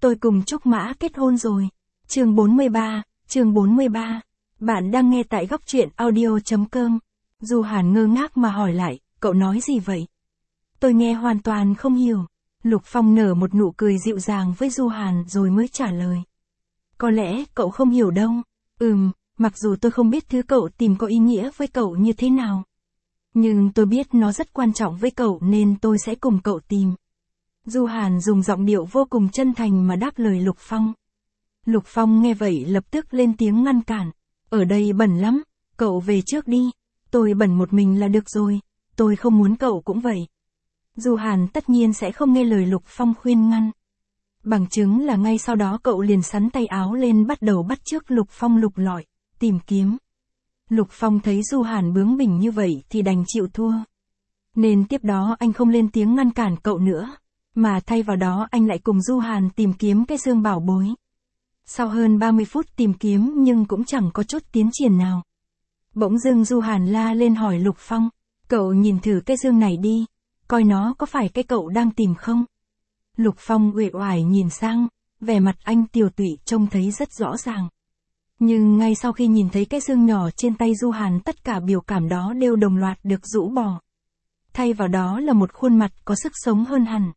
Tôi cùng Trúc Mã kết hôn rồi. Chương 43. Bạn đang nghe tại góc truyện audio.com. Du Hàn ngơ ngác mà hỏi lại, cậu nói gì vậy? Tôi nghe hoàn toàn không hiểu. Lục Phong nở một nụ cười dịu dàng với Du Hàn rồi mới trả lời. Có lẽ cậu không hiểu đâu. Mặc dù tôi không biết thứ cậu tìm có ý nghĩa với cậu như thế nào. Nhưng tôi biết nó rất quan trọng với cậu nên tôi sẽ cùng cậu tìm. Du Hàn dùng giọng điệu vô cùng chân thành mà đáp lời Lục Phong. Lục Phong nghe vậy lập tức lên tiếng ngăn cản. Ở đây bẩn lắm, cậu về trước đi. Tôi bẩn một mình là được rồi, tôi không muốn cậu cũng vậy. Du Hàn tất nhiên sẽ không nghe lời Lục Phong khuyên ngăn. Bằng chứng là ngay sau đó cậu liền xắn tay áo lên bắt đầu bắt chước Lục Phong lục lọi, tìm kiếm. Lục Phong thấy Du Hàn bướng bỉnh như vậy thì đành chịu thua. Nên tiếp đó anh không lên tiếng ngăn cản cậu nữa, mà thay vào đó anh lại cùng Du Hàn tìm kiếm cái xương bảo bối. Sau hơn 30 phút tìm kiếm nhưng cũng chẳng có chút tiến triển nào. Bỗng dưng Du Hàn la lên hỏi Lục Phong, cậu nhìn thử cái xương này đi, coi nó có phải cái cậu đang tìm không? Lục Phong uể oải nhìn sang, vẻ mặt anh tiều tụy trông thấy rất rõ ràng. Nhưng ngay sau khi nhìn thấy cái xương nhỏ trên tay Du Hàn tất cả biểu cảm đó đều đồng loạt được rũ bỏ. Thay vào đó là một khuôn mặt có sức sống hơn hẳn.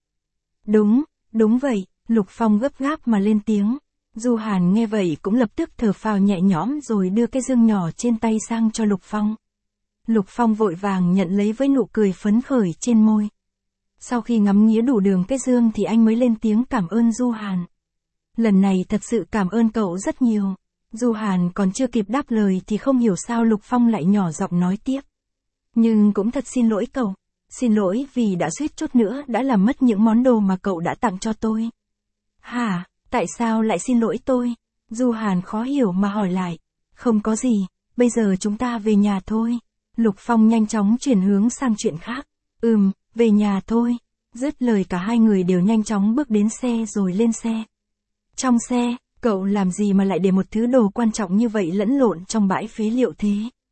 Đúng vậy, Lục Phong gấp gáp mà lên tiếng. Du Hàn nghe vậy cũng lập tức thở phào nhẹ nhõm rồi đưa cái xương nhỏ trên tay sang cho Lục Phong. Lục Phong vội vàng nhận lấy với nụ cười phấn khởi trên môi. Sau khi ngắm nghía đủ đường cái xương thì anh mới lên tiếng cảm ơn Du Hàn. Lần này thật sự cảm ơn cậu rất nhiều. Du Hàn còn chưa kịp đáp lời thì không hiểu sao Lục Phong lại nhỏ giọng nói tiếp. Nhưng cũng thật xin lỗi cậu. Xin lỗi vì đã suýt chút nữa đã làm mất những món đồ mà cậu đã tặng cho tôi. Hả, tại sao lại xin lỗi tôi? Du Hàn khó hiểu mà hỏi lại. Không có gì, bây giờ chúng ta về nhà thôi. Lục Phong nhanh chóng chuyển hướng sang chuyện khác. Về nhà thôi. Dứt lời cả hai người đều nhanh chóng bước đến xe rồi lên xe. Trong xe, cậu làm gì mà lại để một thứ đồ quan trọng như vậy lẫn lộn trong bãi phế liệu thế?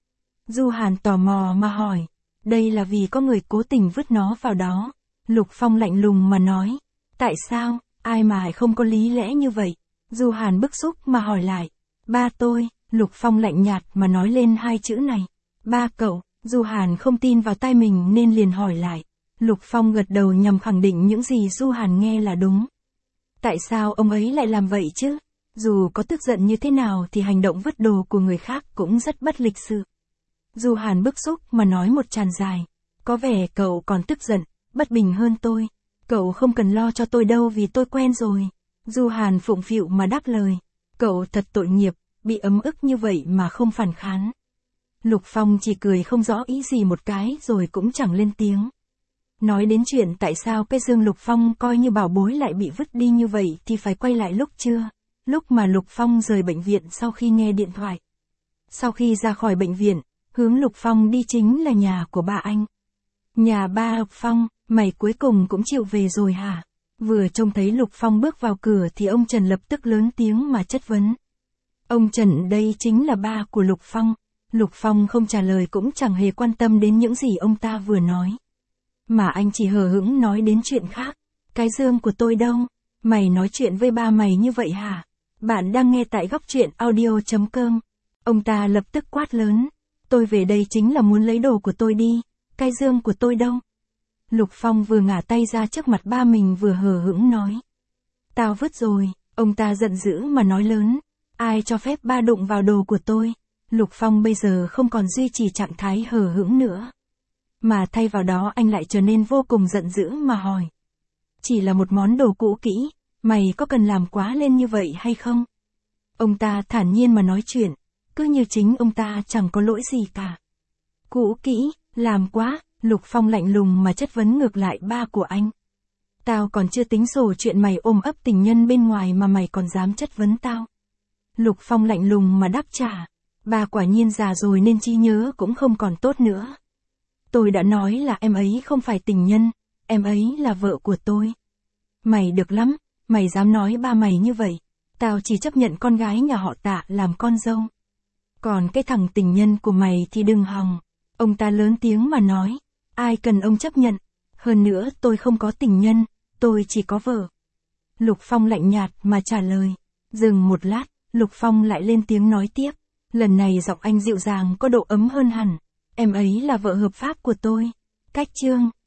Du Hàn tò mò mà hỏi. Đây là vì có người cố tình vứt nó vào đó. Lục Phong lạnh lùng mà nói. Tại sao, ai mà không có lý lẽ như vậy? Du Hàn bức xúc mà hỏi lại. Ba tôi, Lục Phong lạnh nhạt mà nói lên hai chữ này. Ba cậu, Du Hàn không tin vào tai mình nên liền hỏi lại. Lục Phong gật đầu nhằm khẳng định những gì Du Hàn nghe là đúng. Tại sao ông ấy lại làm vậy chứ? Dù có tức giận như thế nào thì hành động vứt đồ của người khác cũng rất bất lịch sự. Du Hàn bức xúc mà nói một tràng dài. Có vẻ cậu còn tức giận, bất bình hơn tôi. Cậu không cần lo cho tôi đâu vì tôi quen rồi. Du Hàn phụng phịu mà đáp lời. Cậu thật tội nghiệp, bị ấm ức như vậy mà không phản kháng. Lục Phong chỉ cười không rõ ý gì một cái rồi cũng chẳng lên tiếng. Nói đến chuyện tại sao cái xương Lục Phong coi như bảo bối lại bị vứt đi như vậy thì phải quay lại lúc trưa. Lúc mà Lục Phong rời bệnh viện sau khi nghe điện thoại. Sau khi ra khỏi bệnh viện, hướng Lục Phong đi chính là nhà của ba anh. Nhà ba Lục Phong, mày cuối cùng cũng chịu về rồi hả? Vừa trông thấy Lục Phong bước vào cửa thì ông Trần lập tức lớn tiếng mà chất vấn. Ông Trần đây chính là ba của Lục Phong. Lục Phong không trả lời cũng chẳng hề quan tâm đến những gì ông ta vừa nói. Mà anh chỉ hờ hững nói đến chuyện khác. Cái xương của tôi đâu? Mày nói chuyện với ba mày như vậy hả? Bạn đang nghe tại góc truyện audio.com. Ông ta lập tức quát lớn. Tôi về đây chính là muốn lấy đồ của tôi đi. Cái xương của tôi đâu? Lục Phong vừa ngả tay ra trước mặt ba mình vừa hờ hững nói. Tao vứt rồi. Ông ta giận dữ mà nói lớn. Ai cho phép ba đụng vào đồ của tôi? Lục Phong bây giờ không còn duy trì trạng thái hờ hững nữa. Mà thay vào đó anh lại trở nên vô cùng giận dữ mà hỏi. Chỉ là một món đồ cũ kỹ, mày có cần làm quá lên như vậy hay không? Ông ta thản nhiên mà nói chuyện, cứ như chính ông ta chẳng có lỗi gì cả. Cũ kỹ, làm quá, Lục Phong lạnh lùng mà chất vấn ngược lại ba của anh. Tao còn chưa tính sổ chuyện mày ôm ấp tình nhân bên ngoài mà mày còn dám chất vấn tao. Lục Phong lạnh lùng mà đáp trả. Ba quả nhiên già rồi nên trí nhớ cũng không còn tốt nữa. Tôi đã nói là em ấy không phải tình nhân, em ấy là vợ của tôi. Mày được lắm, mày dám nói ba mày như vậy. Tao chỉ chấp nhận con gái nhà họ Tạ làm con dâu. Còn cái thằng tình nhân của mày thì đừng hòng. Ông ta lớn tiếng mà nói. Ai cần ông chấp nhận. Hơn nữa tôi không có tình nhân, tôi chỉ có vợ. Lục Phong lạnh nhạt mà trả lời. Dừng một lát, Lục Phong lại lên tiếng nói tiếp. Lần này giọng anh dịu dàng có độ ấm hơn hẳn. Em ấy là vợ hợp pháp của tôi. Cách chương